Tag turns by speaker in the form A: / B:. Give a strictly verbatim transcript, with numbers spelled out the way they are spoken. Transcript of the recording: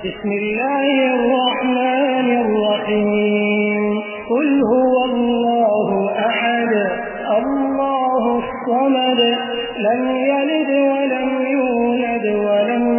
A: बिस्मिल्लाहिर्रहमानिर्रहीम कुल हुवल्लाहु अहद अल्लाहुस समद लम यलिद वलम यूलद वलम